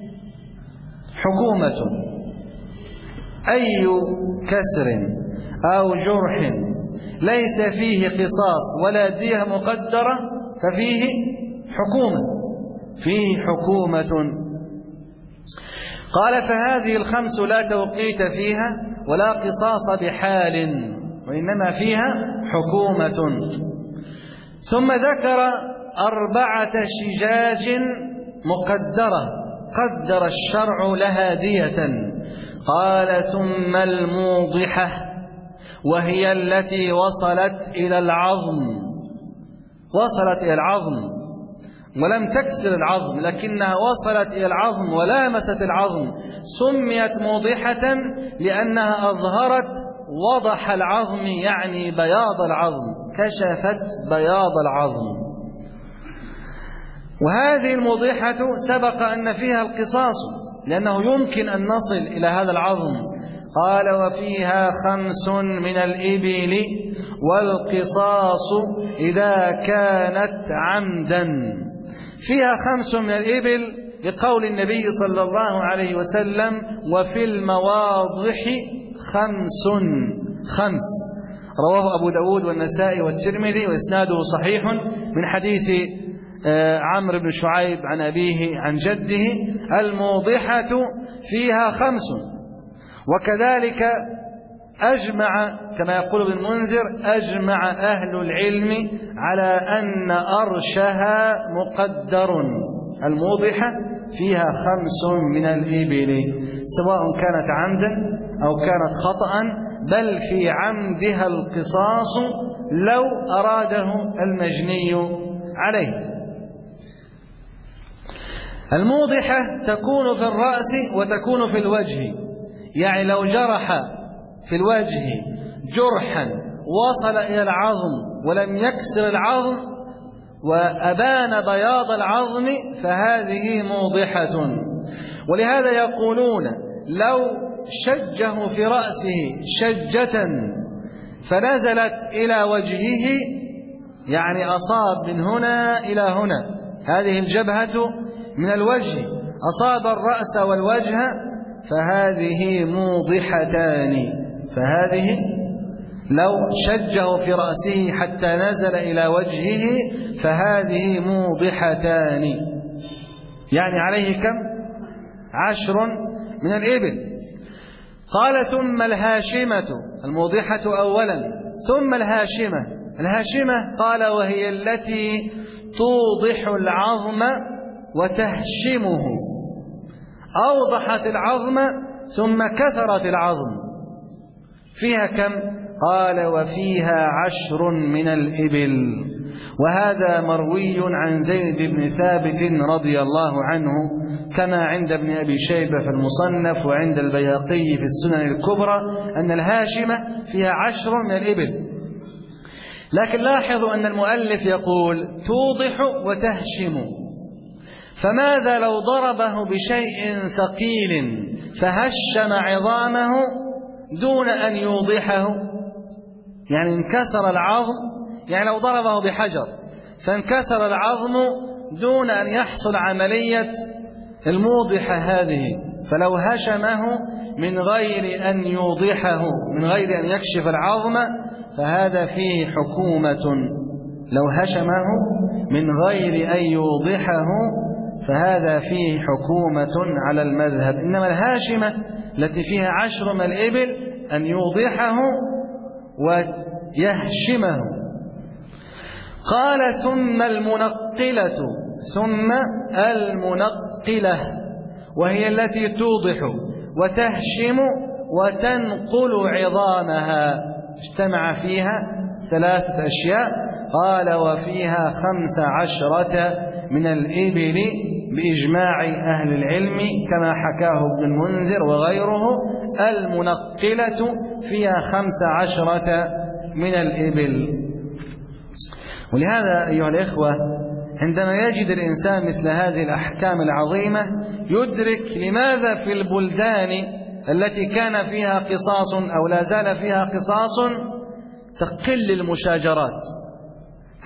B: حكومة. أي كسر أو جرح ليس فيه قصاص ولا دية مقدرة ففيه حكومة، فيه حكومة. قال فهذه الخمس لا توقيت فيها ولا قصاص بحال، وإنما فيها حكومة. ثم ذكر 4 شجاج مقدرة قدر الشرع لها دية. قال ثم الموضحة، وهي التي وصلت إلى العظم، وصلت إلى العظم ولم تكسر العظم، لكنها وصلت إلى العظم ولامست العظم، سميت موضحة لأنها أظهرت وضح العظم، يعني بياض العظم، كشفت بياض العظم. وهذه الموضحة سبق أن فيها القصاص، لأنه يمكن أن نصل إلى هذا العظم. قال وفيها 5 من الإبل والقصاص إذا كانت عمدا. فيها 5 من الإبل لقول النبي صلى الله عليه وسلم وفي المواضح 5. رواه أبو داود والنسائي والترمذي وإسناده صحيح من حديث عمرو بن شعيب عن أبيه عن جده. الموضحة فيها 5. وكذلك أجمع كما يقول ابن المنذر أجمع أهل العلم على أن أرشها مقدر. الموضحة فيها 5 من الإبل، سواء كانت عمدا أو كانت خطأ، بل في عمدها القصاص لو أراده المجني عليه. الموضحة تكون في الرأس وتكون في الوجه، يعني لو جرح في الوجه جرحا وصل إلى العظم ولم يكسر العظم وأبان بياض العظم فهذه موضحة. ولهذا يقولون لو شجه في رأسه شجة فنزلت إلى وجهه، يعني أصاب من هنا إلى هنا، هذه الجبهة من الوجه أصاب الرأس والوجه، فهذه موضحتان. فهذه لو شجه في رأسه حتى نزل إلى وجهه فهذه موضحتان، يعني عليه كم؟ 10 من الإبل. قال ثم الهاشمة، الموضحة أولا، ثم الهاشمة. الهاشمة قال وهي التي توضح العظم وتهشمه، أوضحت العظم ثم كسرت العظم. فيها كم؟ قال وفيها 10 من الإبل. وهذا مروي عن زيد بن ثابت رضي الله عنه، كما عند ابن أبي شيبة في المصنف وعند البيهقي في السنن الكبرى، أن الهاشمة فيها 10 من الإبل. لكن لاحظوا أن المؤلف يقول توضح وتهشم، فماذا لو ضربه بشيء ثقيل فهشم عظامه دون أن يوضحه؟ يعني انكسر العظم، يعني لو ضربه بحجر فانكسر العظم دون أن يحصل عملية الموضحة هذه، فلو هشمه من غير أن يوضحه، من غير أن يكشف العظم، فهذا فيه حكومة. لو هشمه من غير أن يوضحه فهذا فيه حكومة على المذهب. إنما الهاشمة التي فيها 10 من الإبل أن يوضحه ويهشمه. قال ثم المنقلة، ثم المنقلة وهي التي توضح وتهشم وتنقل عظامها، اجتمع فيها 3 أشياء. قال وفيها 15 من الإبل بإجماع أهل العلم كما حكاه ابن المنذر وغيره. المنقلة فيها 15 من الإبل. ولهذا أيها الإخوة عندما يجد الإنسان مثل هذه الأحكام العظيمة يدرك لماذا في البلدان التي كان فيها قصاص أو لا زال فيها قصاص تقل المشاجرات.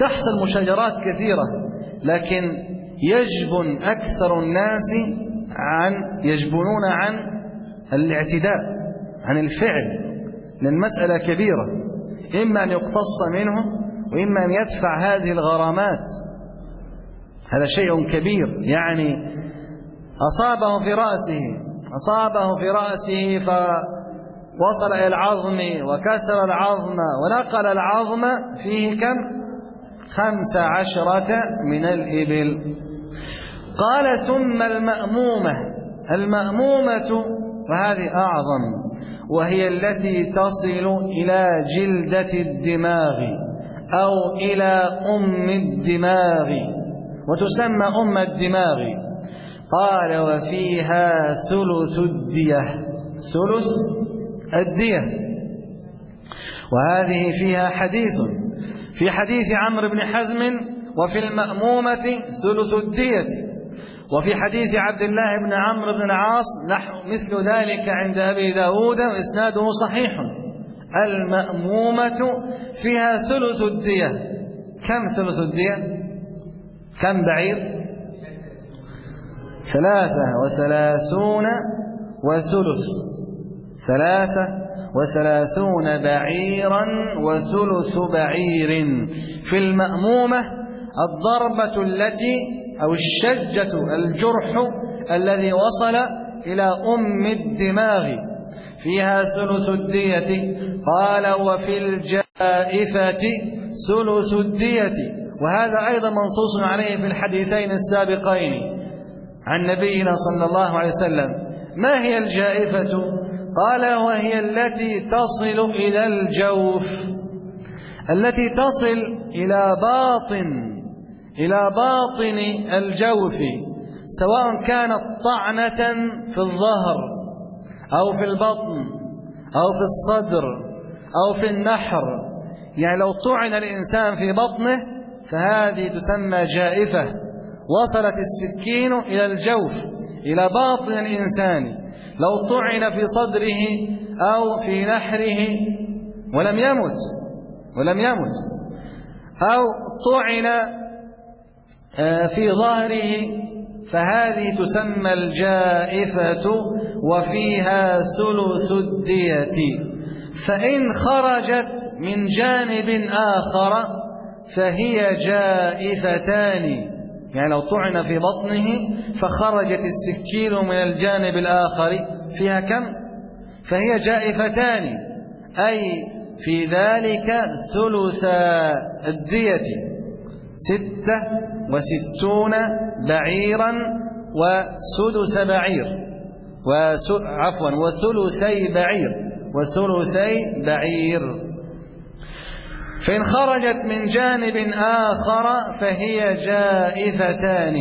B: تحصل مشاجرات كثيرة، لكن يجبن أكثر الناس يجبنون عن الاعتداء، عن الفعل، لأن المسألة كبيرة، إما أن يقتص منه وإما أن يدفع هذه الغرامات. هذا شيء كبير، يعني أصابه في رأسه فوصل إلى العظم وكسر العظم ونقل العظم فيه كم؟ 15 من الإبل. قال ثم المأمومة وهذه أعظم، وهي التي تصل إلى جلدة الدماغ أو إلى الدماغ، وتسمى الدماغ. قال وفيها ثلث الدية. وهذه فيها حديث، في حديث عمرو بن حزم وفي المأمومة ثلث الدية، وفي حديث عبد الله بن عمرو بن العاص نحو مثل ذلك عند أبي داود وإسناده صحيح. المأمومة فيها ثلث الدية. كم ثلث الدية؟ كم بعير؟ 33 وثلث، 33 بعيرا وثلث بعير. في المأمومة الضربة التي أو الشجة، الجرح الذي وصل إلى الدماغ، فيها ثلث الدية. قال وفي الجائفة ثلث الدية. وهذا أيضا منصوص عليه في الحديثين السابقين عن نبينا صلى الله عليه وسلم. ما هي الجائفة؟ قال وهي التي تصل إلى الجوف، التي تصل إلى باطن الجوف، سواء كانت طعنة في الظهر أو في البطن أو في الصدر أو في النحر. يعني لو طعن الإنسان في بطنه فهذه تسمى جائفة، وصلت السكين إلى الجوف، إلى باطن الإنسان. لو طعن في صدره أو في نحره ولم يمت، أو طعن في ظهره، فهذه تسمى الجائفة، وفيها ثلث الدية. فإن خرجت من جانب آخر فهي جائفتان. يعني لو طعن في بطنه فخرجت السكين من الجانب الآخر فيها كم؟ فهي جائفتان، أي في ذلك ثلث الدية، 66 بعيرا وسدس بعير وثلثي بعير. فإن خرجت من جانب آخر فهي جائفتان.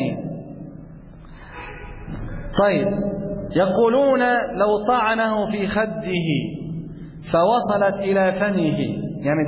B: طيب، يقولون لو طعنه في خده فوصلت إلى فمه، يعني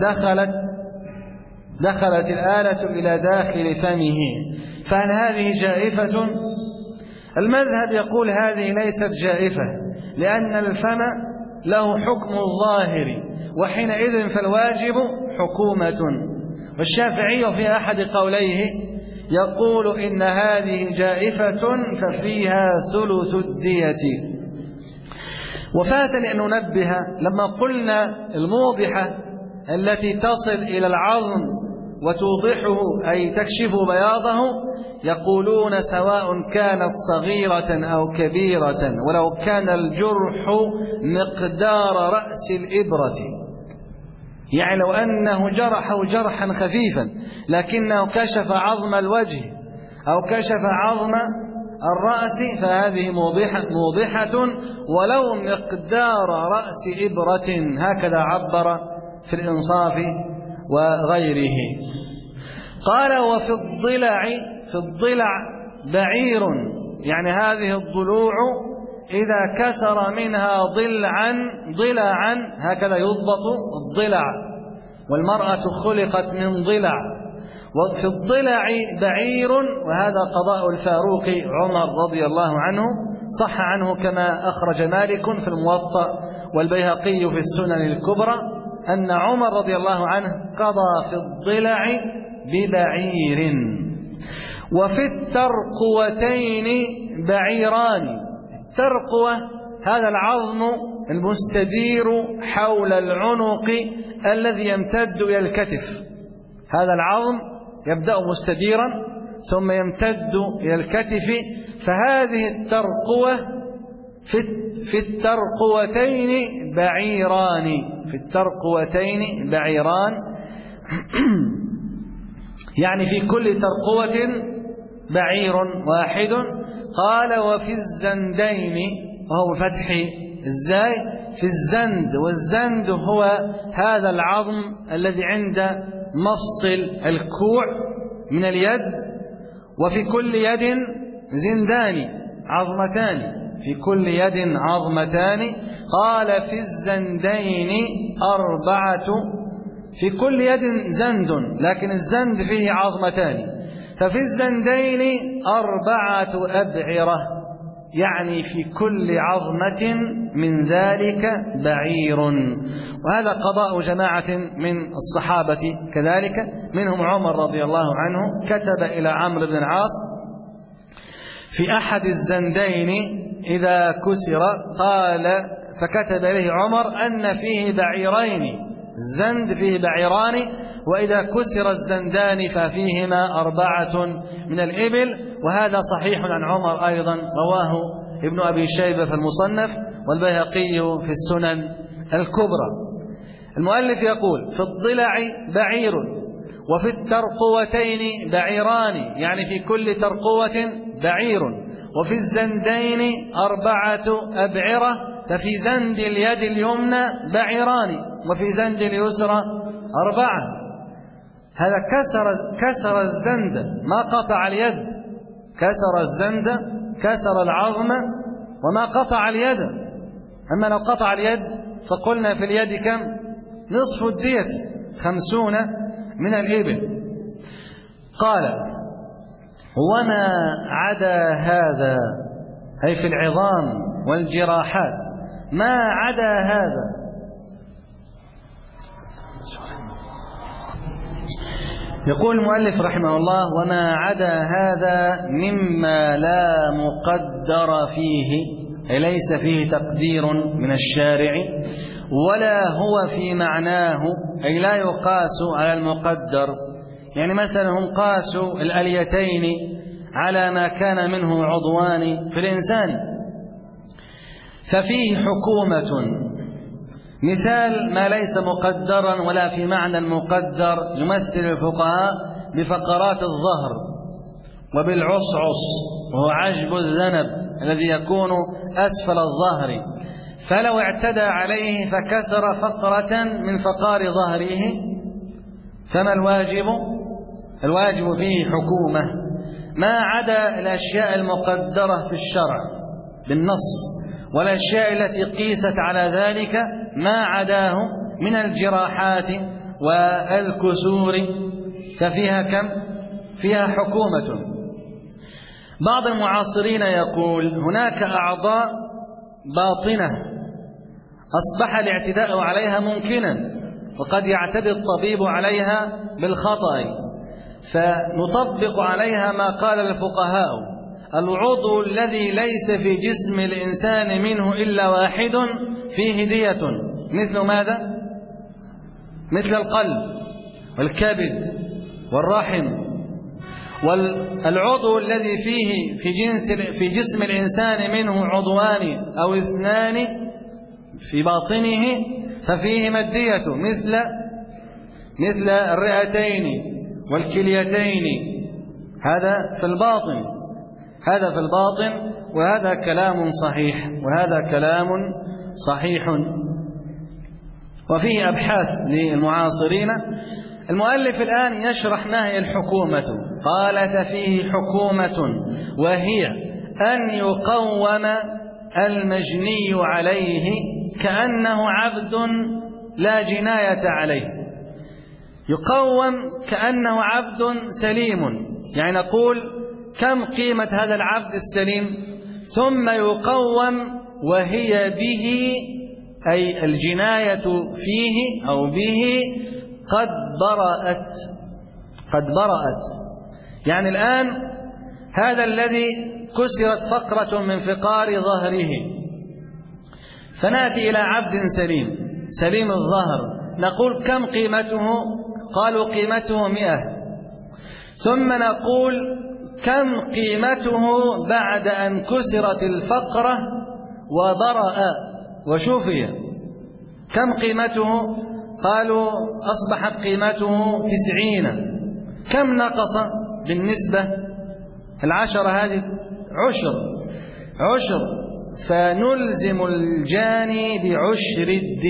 B: دخلت الآلة إلى داخل فمه، فهل هذه جائفة؟ المذهب يقول هذه ليست جائفة، لأن الفم له حكم الظاهر، وحينئذ فالواجب حكومة. والشافعي في أحد قوليه يقول إن هذه جائفة ففيها ثلث الدية. وفاتني أن ننبه لما قلنا الموضحة التي تصل إلى العظم وتوضحه أي تكشف بياضه، يقولون سواء كانت صغيرة أو كبيرة، ولو كان الجرح مقدار رأس الإبرة، يعني لو أنه جرحه جرحا خفيفا لكنه كشف عظم الوجه أو كشف عظم الرأس فهذه موضحة ولو مقدار رأس إبرة، هكذا عبر في الإنصاف وغيره. قال وفي الضلع بعير، يعني هذه الضلوع إذا كسر منها ضلعا هكذا يضبط الضلع، والمرأة خلقت من ضلع. وفي الضلع بعير، وهذا قضاء الفاروق عمر رضي الله عنه، صح عنه كما أخرج مالك في الموطأ والبيهقي في السنن الكبرى أن عمر رضي الله عنه قضى في الضلع ببعير. وفي الترقوتين بعيران. الترقوة هذا العظم المستدير حول العنق الذي يمتد إلى الكتف. هذا العظم يبدأ مستديرا ثم يمتد إلى الكتف. فهذه الترقوة في الترقوتين بعيران. في الترقوتين بعيران يعني في كل ترقوة بعير واحد. قال وفي الزندين، وهو بفتح الزاي، في الزند. والزند هو هذا العظم الذي عند مفصل الكوع من اليد. وفي كل يد زندان عظمتان، في كل يد عظمتان. قال في الزندين أربعة. في كل يد زند، لكن الزند فيه عظمتان. ففي الزندين أربعة أبعرة، يعني في كل عظمة من ذلك بعير. وهذا قضاء جماعة من الصحابة كذلك، منهم عمر رضي الله عنه، كتب إلى عمرو بن العاص في أحد الزندين إذا كسر، قال فكتب إليه عمر أن فيه بعيرين، الزند فيه بعيران، وإذا كسر الزندان ففيهما أربعة من الإبل. وهذا صحيح عن عمر أيضا، رواه ابن أبي شيبة في المصنف والبيهقي في السنن الكبرى. المؤلف يقول في الضلع بعير وفي الترقوتين بعيران، يعني في كل ترقوة بعير. وفي الزندين أربعة أبعرة، ففي زند اليد اليمنى بعيران وفي زند اليسرى أربعة. هذا كسر الزند ما قطع اليد، كسر الزند كسر العظم وما قطع اليد. أما لو قطع اليد فقلنا في اليد كم؟ نصف الدية، 50 من الإبل. قال وما عدا هذا، أي في العظام والجراحات، ما عدا هذا. يقول المؤلف رحمه الله وما عدا هذا مما لا مقدر فيه، أي ليس فيه تقدير من الشارع، ولا هو في معناه، أي لا يقاس على المقدر. يعني مثلا هم قاسوا الأليتين على ما كان منه عضوان في الإنسان، ففيه حكومة. مثال ما ليس مقدرا ولا في معنى المقدر يمثل الفقهاء بفقرات الظهر وبالعصعص، وهو عجب الذنب الذي يكون أسفل الظهر. فلو اعتدى عليه فكسر فقرة من فقار ظهره فما الواجب؟ الواجب فيه حكومة. ما عدا الأشياء المقدرة في الشرع بالنص والأشياء التي قيست على ذلك ما عداه من الجراحات والكسور ففيها كم؟ فيها حكومة. بعض المعاصرين يقول هناك أعضاء باطنة أصبح الاعتداء عليها ممكنا، وقد يعتدي الطبيب عليها بالخطأ، فنطبق عليها ما قال الفقهاء: العضو الذي ليس في جسم الإنسان منه إلا واحد فيه دية. مثل ماذا؟ مثل القلب والكبد والرحم. والعضو الذي فيه في جسم الإنسان منه عضوان أو اثنان في باطنه ففيهما الدية، مثل الرئتين والكليتين. هذا في الباطن، هذا في الباطن، وهذا كلام صحيح، وهذا كلام صحيح. وفيه أبحاث للمعاصرين. المؤلف الآن يشرح ما هي الحكومة. قال ففيه حكومة، وهي أن يقوم المجني عليه كأنه عبد لا جناية عليه. يقوم كأنه عبد سليم، يعني نقول كم قيمة هذا العبد السليم، ثم يقوم وهي به، أي الجناية فيه أو به قد برأت، قد برأت. يعني الآن هذا الذي كسرت فقرة من فقار ظهره، فنأتي إلى عبد سليم الظهر، نقول كم قيمته؟ قالوا قيمته 100. ثم نقول كم قيمته بعد أن كسرت الفقرة وبرأ وشفي؟ كم قيمته؟ قالوا أصبحت قيمته 90. كم نقص بالنسبة؟ 10 هذه عشر، فنلزم الجاني بعشر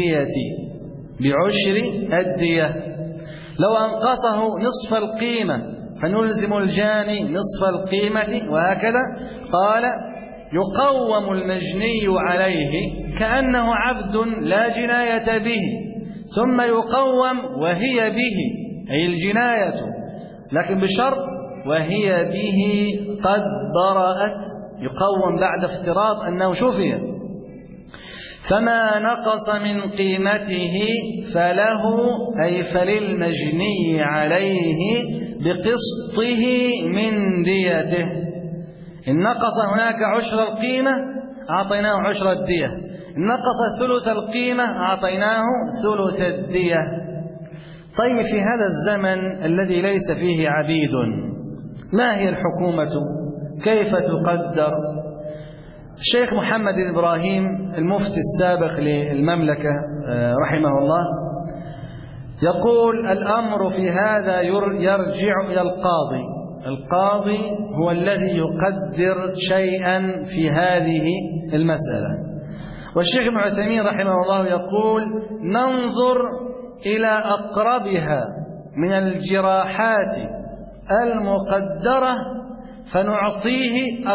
B: الدية. لو أنقصه نصف القيمة فنلزم الجاني نصف القيمة، وهكذا. قال يقوم المجني عليه كأنه عبد لا جناية به، ثم يقوم وهي به أي الجناية، لكن بشرط وهي به قد برأت، يقوم بعد افتراض أنه شفي. فما نقص من قيمته فله أي فللمجني عليه بقسطه من ديته. إن نقص هناك عشر القيمة أعطيناه عشر الدية، إن نقص ثلث القيمة أعطيناه ثلث الدية. طيب في هذا الزمن الذي ليس فيه عبيد ما هي الحكومة؟ كيف تقدر؟ الشيخ محمد إبراهيم المفتي السابق للمملكة رحمه الله يقول الأمر في هذا يرجع إلى القاضي. القاضي هو الذي يقدر شيئا في هذه المسألة. والشيخ ابن عثيمين رحمه الله يقول ننظر إلى أقربها من الجراحات المقدرة فنعطيه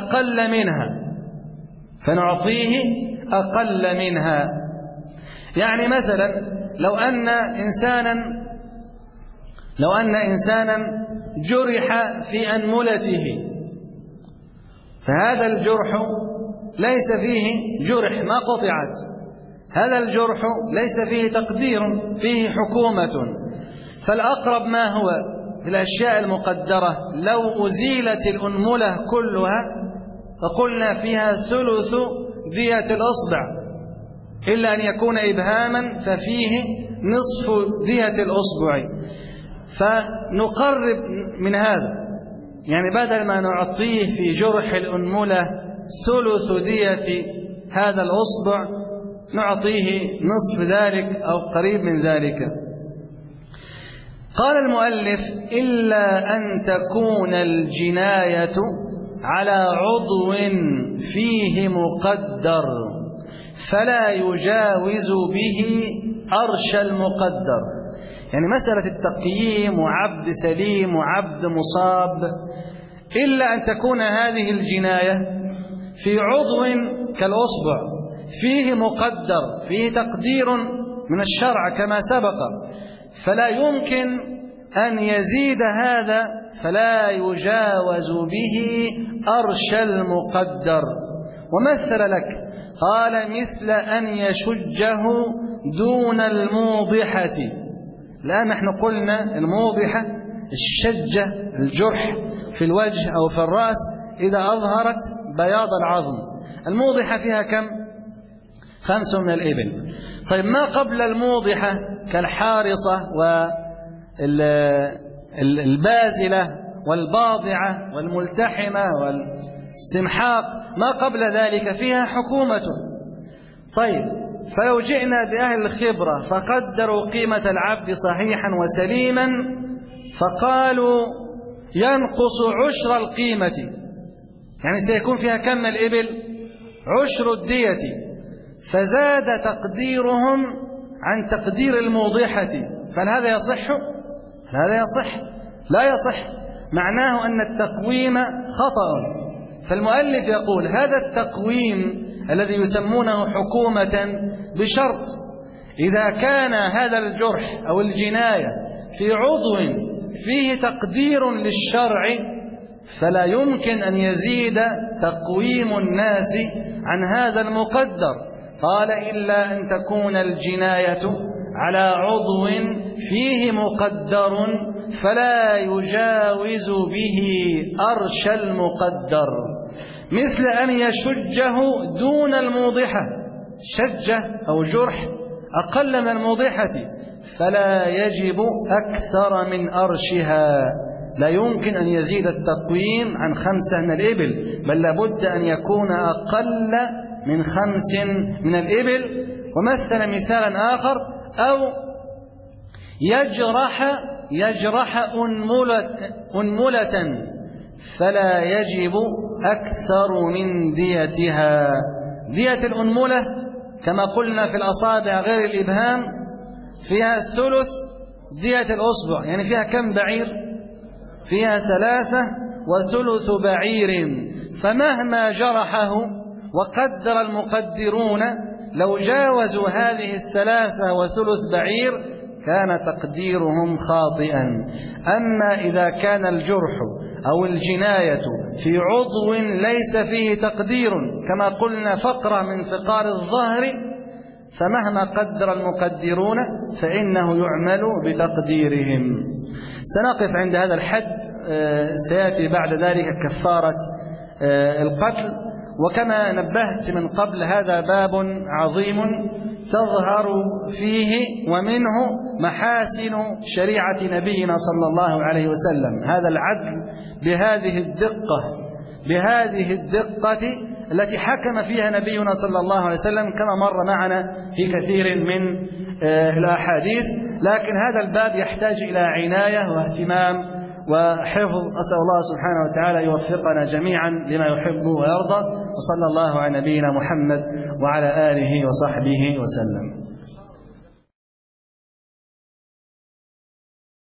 B: أقل منها. يعني مثلا لو أن إنسانا جرح في أنملته، فهذا الجرح ليس فيه جرح ما قطعت، هذا الجرح ليس فيه تقدير، فيه حكومة. فالأقرب ما هو الأشياء المقدرة؟ لو أزيلت الأنملة كلها فقلنا فيها ثلث دية الأصبع، إلا أن يكون إبهاما ففيه نصف دية الأصبع. فنقرب من هذا، يعني بدل ما نعطيه في جرح الأنملة ثلث دية هذا الأصبع نعطيه نصف ذلك أو قريب من ذلك. قال المؤلف إلا أن تكون الجناية على عضو فيه مقدر فلا يجاوز به أرش المقدر. يعني مسألة التقييم وعبد سليم وعبد مصاب، إلا أن تكون هذه الجناية في عضو كالأصبع فيه مقدر، فيه تقدير من الشرع كما سبق، فلا يمكن أن يزيد هذا، فلا يجاوز به أرش المقدر. ومثل لك قال مثل أن يشجه دون الموضحة. الآن نحن قلنا الموضحة الشجة، الجرح في الوجه أو في الرأس إذا أظهرت بياض العظم. الموضحة فيها كم؟ 5 من الإبل. طيب ما قبل الموضحة كالحارصة والبازلة والباضعة والملتحمة والسمحاق، ما قبل ذلك فيها حكومة. طيب فلو جئنا بأهل الخبرة فقدروا قيمة العبد صحيحا وسليما فقالوا ينقص عشر القيمة، يعني سيكون فيها كم الإبل؟ عشر الدية، فزاد تقديرهم عن تقدير الموضحة، فهل هذا يصح؟ هذا يصح؟ لا يصح، معناه أن التقويم خطأ. فالمؤلف يقول هذا التقويم الذي يسمونه حكومة بشرط إذا كان هذا الجرح أو الجناية في عضو فيه تقدير للشرع فلا يمكن أن يزيد تقويم الناس عن هذا المقدر. قال إلا أن تكون الجناية على عضو فيه مقدر فلا يجاوز به أرش المقدر، مثل أن يشجه دون الموضحة، شجة أو جرح أقل من الموضحة فلا يجب أكثر من أرشها، لا يمكن أن يزيد التقويم عن 5 من الإبل، بل لابد أن يكون أقل من 5 من الإبل. ومثل مثالا آخر: أو يجرح أنملة فلا يجب أكثر من ديتها. دية الأنملة كما قلنا في الأصابع غير الإبهام فيها ثلث دية الأصبع، يعني فيها كم بعير؟ فيها 3 وثلث بعير، فمهما جرحه وقدر المقدرون لو جاوزوا هذه 3 وثلث بعير كان تقديرهم خاطئا. أما إذا كان الجرح أو الجناية في عضو ليس فيه تقدير كما قلنا فقرة من فقار الظهر، فمهما قدر المقدرون فإنه يعمل بتقديرهم. سنقف عند هذا الحد، سيأتي بعد ذلك كفارة القتل. وكما نبهت من قبل هذا باب عظيم تظهر فيه ومنه محاسن شريعة نبينا صلى الله عليه وسلم، هذا العدل بهذه الدقة التي حكم فيها نبينا صلى الله عليه وسلم كما مر معنا في كثير من الأحاديث. لكن هذا الباب يحتاج إلى عناية واهتمام وحفظ. أسأل الله سبحانه وتعالى يوفقنا جميعا لما يحب ويرضى، وصلى الله على نبينا محمد وعلى آله وصحبه وسلم.